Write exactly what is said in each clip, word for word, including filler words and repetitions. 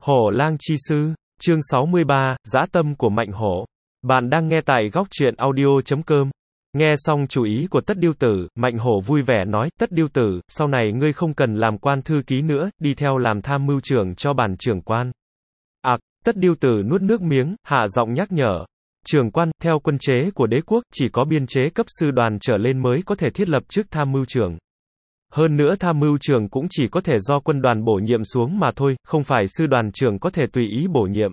Hổ lang chi sư, chương sáu mươi ba, dã tâm của Mạnh Hổ. Bạn đang nghe tại góc truyện audio chấm com. Nghe xong chú ý của Tất Điêu Tử, Mạnh Hổ vui vẻ nói, Tất Điêu Tử, sau này ngươi không cần làm quan thư ký nữa, đi theo làm tham mưu trưởng cho bản trưởng quan. À, Tất Điêu Tử nuốt nước miếng, hạ giọng nhắc nhở. Trưởng quan, theo quân chế của đế quốc, chỉ có biên chế cấp sư đoàn trở lên mới có thể thiết lập chức tham mưu trưởng. Hơn nữa tham mưu trưởng cũng chỉ có thể do quân đoàn bổ nhiệm xuống mà thôi, không phải sư đoàn trưởng có thể tùy ý bổ nhiệm.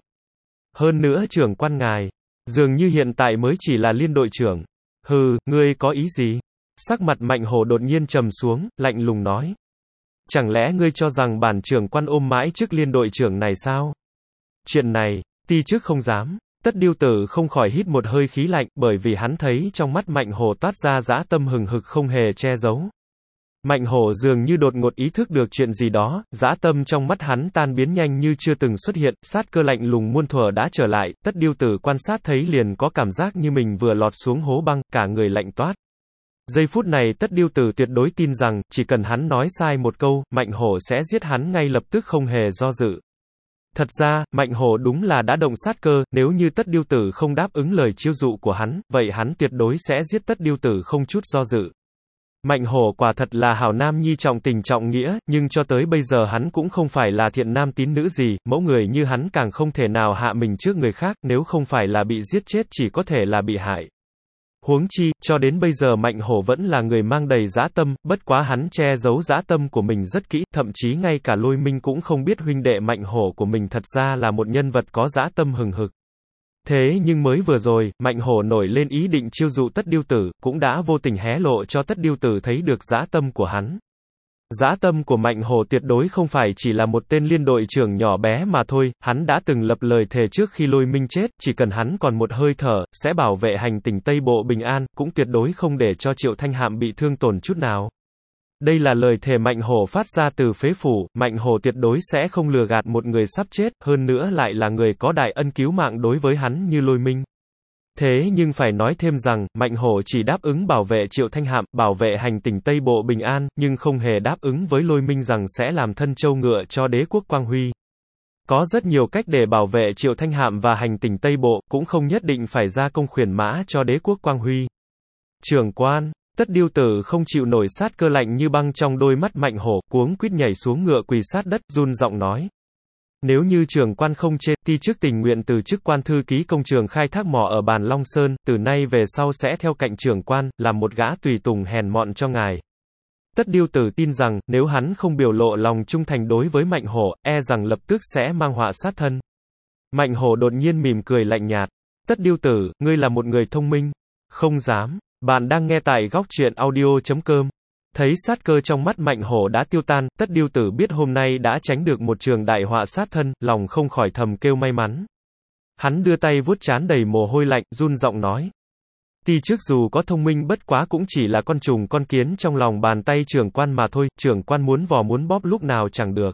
Hơn nữa trưởng quan ngài, dường như hiện tại mới chỉ là liên đội trưởng. Hừ, ngươi có ý gì? Sắc mặt Mạnh Hổ đột nhiên trầm xuống, lạnh lùng nói. Chẳng lẽ ngươi cho rằng bản trưởng quan ôm mãi chức liên đội trưởng này sao? Chuyện này, ti chức không dám. Tất Điêu Tử không khỏi hít một hơi khí lạnh, bởi vì hắn thấy trong mắt Mạnh Hổ toát ra dã tâm hừng hực không hề che giấu. Mạnh Hổ dường như đột ngột ý thức được chuyện gì đó, dã tâm trong mắt hắn tan biến nhanh như chưa từng xuất hiện, sát cơ lạnh lùng muôn thuở đã trở lại, Tất Điêu Tử quan sát thấy liền có cảm giác như mình vừa lọt xuống hố băng, cả người lạnh toát. Giây phút này Tất Điêu Tử tuyệt đối tin rằng, chỉ cần hắn nói sai một câu, Mạnh Hổ sẽ giết hắn ngay lập tức không hề do dự. Thật ra, Mạnh Hổ đúng là đã động sát cơ, nếu như Tất Điêu Tử không đáp ứng lời chiêu dụ của hắn, vậy hắn tuyệt đối sẽ giết Tất Điêu Tử không chút do dự. Mạnh Hổ quả thật là hảo nam nhi trọng tình trọng nghĩa, nhưng cho tới bây giờ hắn cũng không phải là thiện nam tín nữ gì, mẫu người như hắn càng không thể nào hạ mình trước người khác, nếu không phải là bị giết chết chỉ có thể là bị hại. Huống chi, cho đến bây giờ Mạnh Hổ vẫn là người mang đầy dã tâm, bất quá hắn che giấu dã tâm của mình rất kỹ, thậm chí ngay cả Lôi Minh cũng không biết huynh đệ Mạnh Hổ của mình thật ra là một nhân vật có dã tâm hừng hực. Thế nhưng mới vừa rồi, Mạnh Hổ nổi lên ý định chiêu dụ Tất Điêu Tử, cũng đã vô tình hé lộ cho Tất Điêu Tử thấy được dã tâm của hắn. Dã tâm của Mạnh Hổ tuyệt đối không phải chỉ là một tên liên đội trưởng nhỏ bé mà thôi, hắn đã từng lập lời thề trước khi Lôi Minh chết, chỉ cần hắn còn một hơi thở, sẽ bảo vệ hành tỉnh Tây Bộ bình an, cũng tuyệt đối không để cho Triệu Thanh Hạm bị thương tổn chút nào. Đây là lời thề Mạnh Hổ phát ra từ phế phủ, Mạnh Hổ tuyệt đối sẽ không lừa gạt một người sắp chết, hơn nữa lại là người có đại ân cứu mạng đối với hắn như Lôi Minh. Thế nhưng phải nói thêm rằng, Mạnh Hổ chỉ đáp ứng bảo vệ Triệu Thanh Hạm, bảo vệ hành tỉnh Tây Bộ bình an, nhưng không hề đáp ứng với Lôi Minh rằng sẽ làm thân châu ngựa cho đế quốc Quang Huy. Có rất nhiều cách để bảo vệ Triệu Thanh Hạm và hành tỉnh Tây Bộ, cũng không nhất định phải ra công khuyển mã cho đế quốc Quang Huy. Trưởng quan, Tất Điêu Tử không chịu nổi sát cơ lạnh như băng trong đôi mắt Mạnh Hổ, cuống quýt nhảy xuống ngựa quỳ sát đất, run giọng nói. Nếu như trưởng quan không chê, ti chức tình nguyện từ chức quan thư ký công trường khai thác mỏ ở Bàn Long Sơn, từ nay về sau sẽ theo cạnh trưởng quan, làm một gã tùy tùng hèn mọn cho ngài. Tất Điêu Tử tin rằng, nếu hắn không biểu lộ lòng trung thành đối với Mạnh Hổ, e rằng lập tức sẽ mang họa sát thân. Mạnh Hổ đột nhiên mỉm cười lạnh nhạt. Tất Điêu Tử, ngươi là một người thông minh. Không dám. Bạn đang nghe tại góc truyện audio chấm com. Thấy sát cơ trong mắt Mạnh Hổ đã tiêu tan, Tất Điêu Tử biết hôm nay đã tránh được một trường đại họa sát thân, lòng không khỏi thầm kêu may mắn. Hắn đưa tay vuốt trán đầy mồ hôi lạnh, run giọng nói. Ti chức dù có thông minh bất quá cũng chỉ là con trùng con kiến trong lòng bàn tay trưởng quan mà thôi, trưởng quan muốn vò muốn bóp lúc nào chẳng được.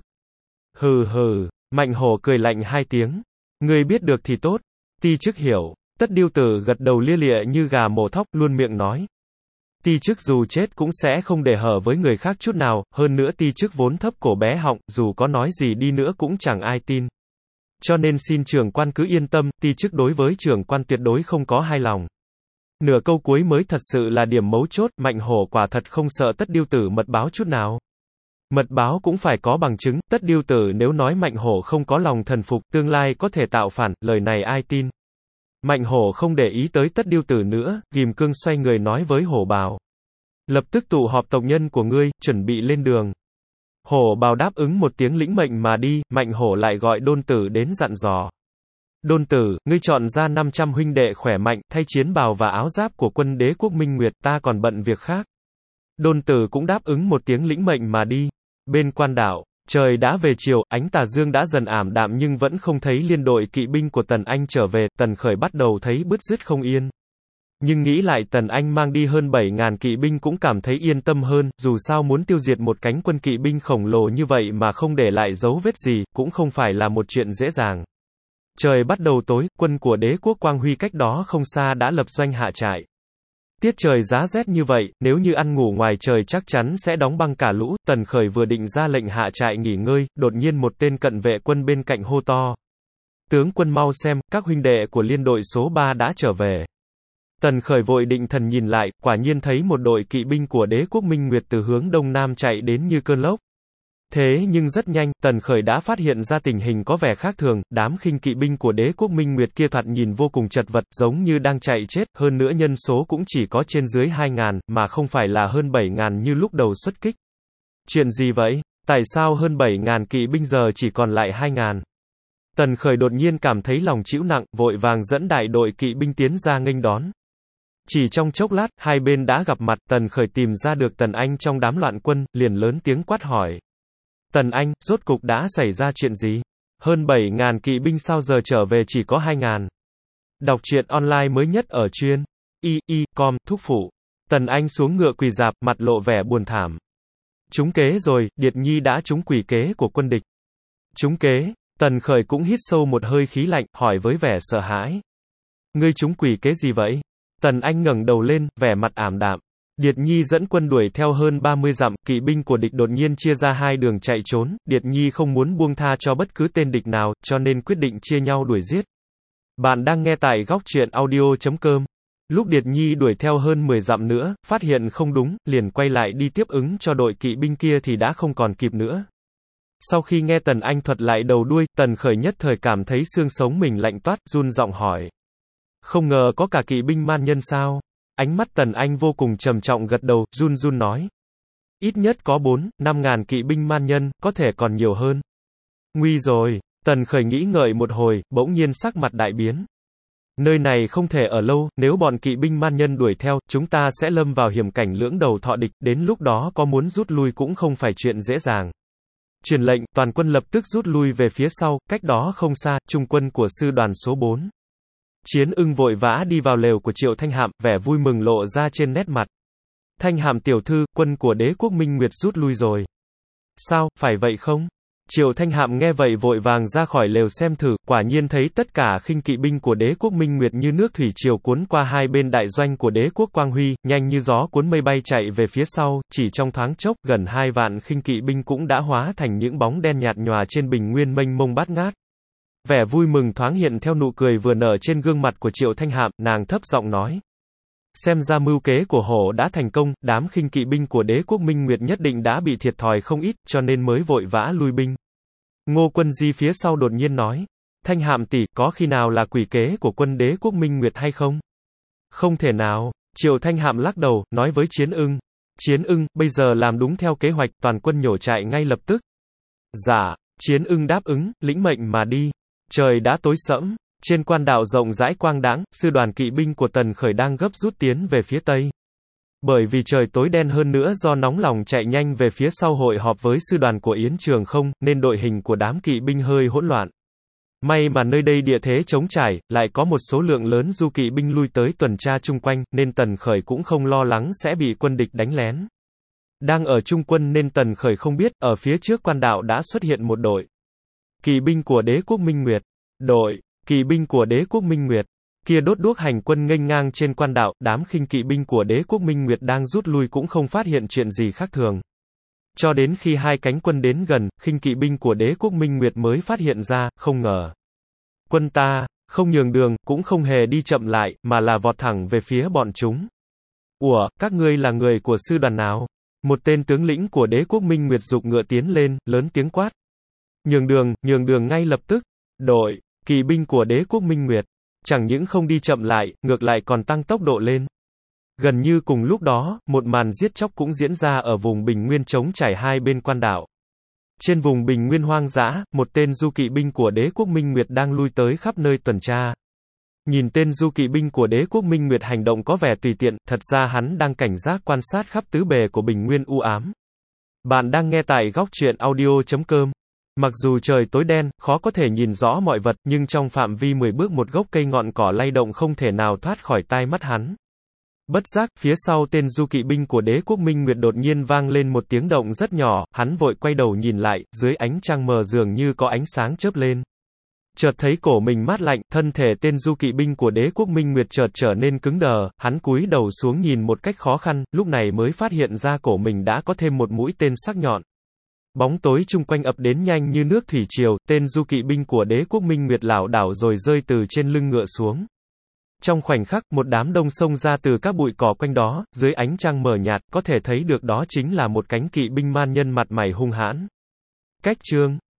Hừ hừ, Mạnh Hổ cười lạnh hai tiếng. Ngươi biết được thì tốt. Ti chức hiểu. Tất Điêu Tử gật đầu lia lịa như gà mổ thóc, luôn miệng nói. Ti chức dù chết cũng sẽ không để hở với người khác chút nào, hơn nữa ti chức vốn thấp cổ bé họng, dù có nói gì đi nữa cũng chẳng ai tin. Cho nên xin trưởng quan cứ yên tâm, ti chức đối với trưởng quan tuyệt đối không có hai lòng. Nửa câu cuối mới thật sự là điểm mấu chốt, Mạnh Hổ quả thật không sợ Tất Điêu Tử mật báo chút nào. Mật báo cũng phải có bằng chứng, Tất Điêu Tử nếu nói Mạnh Hổ không có lòng thần phục, tương lai có thể tạo phản, lời này ai tin. Mạnh Hổ không để ý tới Tất Điêu Tử nữa, ghim cương xoay người nói với Hổ Bào. Lập tức tụ họp tộc nhân của ngươi, chuẩn bị lên đường. Hổ Bào đáp ứng một tiếng lĩnh mệnh mà đi, Mạnh Hổ lại gọi Đôn Tử đến dặn dò. Đôn Tử, ngươi chọn ra năm trăm huynh đệ khỏe mạnh, thay chiến bào và áo giáp của quân đế quốc Minh Nguyệt, ta còn bận việc khác. Đôn Tử cũng đáp ứng một tiếng lĩnh mệnh mà đi. Bên quan đảo, trời đã về chiều, ánh tà dương đã dần ảm đạm nhưng vẫn không thấy liên đội kỵ binh của Tần Anh trở về, Tần Khởi bắt đầu thấy bứt rứt không yên. Nhưng nghĩ lại Tần Anh mang đi hơn bảy ngàn kỵ binh cũng cảm thấy yên tâm hơn, dù sao muốn tiêu diệt một cánh quân kỵ binh khổng lồ như vậy mà không để lại dấu vết gì, cũng không phải là một chuyện dễ dàng. Trời bắt đầu tối, quân của đế quốc Quang Huy cách đó không xa đã lập doanh hạ trại. Tiết trời giá rét như vậy, nếu như ăn ngủ ngoài trời chắc chắn sẽ đóng băng cả lũ. Tần Khởi vừa định ra lệnh hạ trại nghỉ ngơi, đột nhiên một tên cận vệ quân bên cạnh hô to. Tướng quân mau xem, các huynh đệ của liên đội số ba đã trở về. Tần Khởi vội định thần nhìn lại, quả nhiên thấy một đội kỵ binh của đế quốc Minh Nguyệt từ hướng đông nam chạy đến như cơn lốc. Thế nhưng rất nhanh, Tần Khởi đã phát hiện ra tình hình có vẻ khác thường, đám khinh kỵ binh của đế quốc Minh Nguyệt kia thoạt nhìn vô cùng chật vật, giống như đang chạy chết, hơn nữa nhân số cũng chỉ có trên dưới hai ngàn, mà không phải là hơn bảy ngàn như lúc đầu xuất kích. Chuyện gì vậy? Tại sao hơn bảy ngàn kỵ binh giờ chỉ còn lại hai ngàn? Tần Khởi đột nhiên cảm thấy lòng trĩu nặng, vội vàng dẫn đại đội kỵ binh tiến ra nghênh đón. Chỉ trong chốc lát, hai bên đã gặp mặt, Tần Khởi tìm ra được Tần Anh trong đám loạn quân, liền lớn tiếng quát hỏi. Tần Anh, rốt cục đã xảy ra chuyện gì? Hơn bảy ngàn kỵ binh sao giờ trở về chỉ có hai ngàn? Đọc truyện online mới nhất ở chuyên y y com thúc phụ. Tần Anh xuống ngựa quỳ rạp, mặt lộ vẻ buồn thảm. Trúng kế rồi, Điệt Nhi đã trúng quỷ kế của quân địch. Trúng kế? Tần Khởi cũng hít sâu một hơi khí lạnh, hỏi với vẻ sợ hãi. Ngươi trúng quỷ kế gì vậy? Tần Anh ngẩng đầu lên, vẻ mặt ảm đạm. Điệt Nhi dẫn quân đuổi theo hơn ba mươi dặm, kỵ binh của địch đột nhiên chia ra hai đường chạy trốn, Điệt Nhi không muốn buông tha cho bất cứ tên địch nào, cho nên quyết định chia nhau đuổi giết. Bạn đang nghe tại góc truyện audio chấm com. Lúc Điệt Nhi đuổi theo hơn mười dặm nữa, phát hiện không đúng, liền quay lại đi tiếp ứng cho đội kỵ binh kia thì đã không còn kịp nữa. Sau khi nghe Tần Anh thuật lại đầu đuôi, Tần Khởi nhất thời cảm thấy xương sống mình lạnh toát, run giọng hỏi. Không ngờ có cả kỵ binh man nhân sao? Ánh mắt Tần Anh vô cùng trầm trọng gật đầu, run run nói. Ít nhất có bốn, năm ngàn kỵ binh man nhân, có thể còn nhiều hơn. Nguy rồi, Tần Khởi nghĩ ngợi một hồi, bỗng nhiên sắc mặt đại biến. Nơi này không thể ở lâu, nếu bọn kỵ binh man nhân đuổi theo, chúng ta sẽ lâm vào hiểm cảnh lưỡng đầu thọ địch, đến lúc đó có muốn rút lui cũng không phải chuyện dễ dàng. Truyền lệnh, toàn quân lập tức rút lui về phía sau, cách đó không xa, trung quân của sư đoàn số bốn. Chiến Ưng vội vã đi vào lều của Triệu Thanh Hạm, vẻ vui mừng lộ ra trên nét mặt. Thanh Hạm tiểu thư, quân của đế quốc Minh Nguyệt rút lui rồi. Sao, phải vậy không? Triệu Thanh Hạm nghe vậy vội vàng ra khỏi lều xem thử, quả nhiên thấy tất cả khinh kỵ binh của đế quốc Minh Nguyệt như nước thủy triều cuốn qua hai bên đại doanh của đế quốc Quang Huy, nhanh như gió cuốn mây bay chạy về phía sau, chỉ trong thoáng chốc, gần hai vạn khinh kỵ binh cũng đã hóa thành những bóng đen nhạt nhòa trên bình nguyên mênh mông bát ngát. Vẻ vui mừng thoáng hiện theo nụ cười vừa nở trên gương mặt của Triệu Thanh Hạm, nàng thấp giọng nói. Xem ra mưu kế của hổ đã thành công, đám khinh kỵ binh của đế quốc Minh Nguyệt nhất định đã bị thiệt thòi không ít, cho nên mới vội vã lui binh. Ngô Quân Di phía sau đột nhiên nói. Thanh Hạm tỷ, có khi nào là quỷ kế của quân đế quốc Minh Nguyệt hay không? Không thể nào, Triệu Thanh Hạm lắc đầu, nói với Chiến Ưng. Chiến Ưng, bây giờ làm đúng theo kế hoạch, toàn quân nhổ trại ngay lập tức. Dạ, Chiến Ưng đáp ứng, lĩnh mệnh mà đi. Trời đã tối sẫm, trên quan đảo rộng rãi quang đãng, sư đoàn kỵ binh của Tần Khởi đang gấp rút tiến về phía tây. Bởi vì trời tối đen hơn nữa do nóng lòng chạy nhanh về phía sau hội họp với sư đoàn của Yến Trường Không, nên đội hình của đám kỵ binh hơi hỗn loạn. May mà nơi đây địa thế trống trải, lại có một số lượng lớn du kỵ binh lui tới tuần tra chung quanh, nên Tần Khởi cũng không lo lắng sẽ bị quân địch đánh lén. Đang ở trung quân nên Tần Khởi không biết, ở phía trước quan đảo đã xuất hiện một đội kỵ binh của đế quốc Minh Nguyệt. Đội kỵ binh của đế quốc Minh Nguyệt kia đốt đuốc hành quân nghênh ngang trên quan đảo, đám khinh kỵ binh của đế quốc Minh Nguyệt đang rút lui cũng không phát hiện chuyện gì khác thường. Cho đến khi hai cánh quân đến gần, khinh kỵ binh của đế quốc Minh Nguyệt mới phát hiện ra, không ngờ. Quân ta, không nhường đường, cũng không hề đi chậm lại, mà là vọt thẳng về phía bọn chúng. Ủa, các ngươi là người của sư đoàn nào? Một tên tướng lĩnh của đế quốc Minh Nguyệt giục ngựa tiến lên, lớn tiếng quát. Nhường đường, nhường đường ngay lập tức. Đội kỵ binh của đế quốc Minh Nguyệt chẳng những không đi chậm lại, ngược lại còn tăng tốc độ lên. Gần như cùng lúc đó, một màn giết chóc cũng diễn ra ở vùng bình nguyên trống trải hai bên quan đảo. Trên vùng bình nguyên hoang dã, một tên du kỵ binh của đế quốc Minh Nguyệt đang lui tới khắp nơi tuần tra. Nhìn tên du kỵ binh của đế quốc Minh Nguyệt hành động có vẻ tùy tiện, thật ra hắn đang cảnh giác quan sát khắp tứ bề của bình nguyên u ám. Bạn đang nghe tại góc truyện audio chấm com. Mặc dù trời tối đen, khó có thể nhìn rõ mọi vật, nhưng trong phạm vi mười bước một gốc cây ngọn cỏ lay động không thể nào thoát khỏi tai mắt hắn. Bất giác, phía sau tên du kỵ binh của đế quốc Minh Nguyệt đột nhiên vang lên một tiếng động rất nhỏ, hắn vội quay đầu nhìn lại, dưới ánh trăng mờ dường như có ánh sáng chớp lên. Chợt thấy cổ mình mát lạnh, thân thể tên du kỵ binh của đế quốc Minh Nguyệt chợt trở nên cứng đờ, hắn cúi đầu xuống nhìn một cách khó khăn, lúc này mới phát hiện ra cổ mình đã có thêm một mũi tên sắc nhọn. Bóng tối chung quanh ập đến nhanh như nước thủy triều, tên du kỵ binh của đế quốc Minh Nguyệt lảo đảo rồi rơi từ trên lưng ngựa xuống. Trong khoảnh khắc, một đám đông xông ra từ các bụi cỏ quanh đó, dưới ánh trăng mờ nhạt, có thể thấy được đó chính là một cánh kỵ binh man nhân mặt mày hung hãn. Cách chương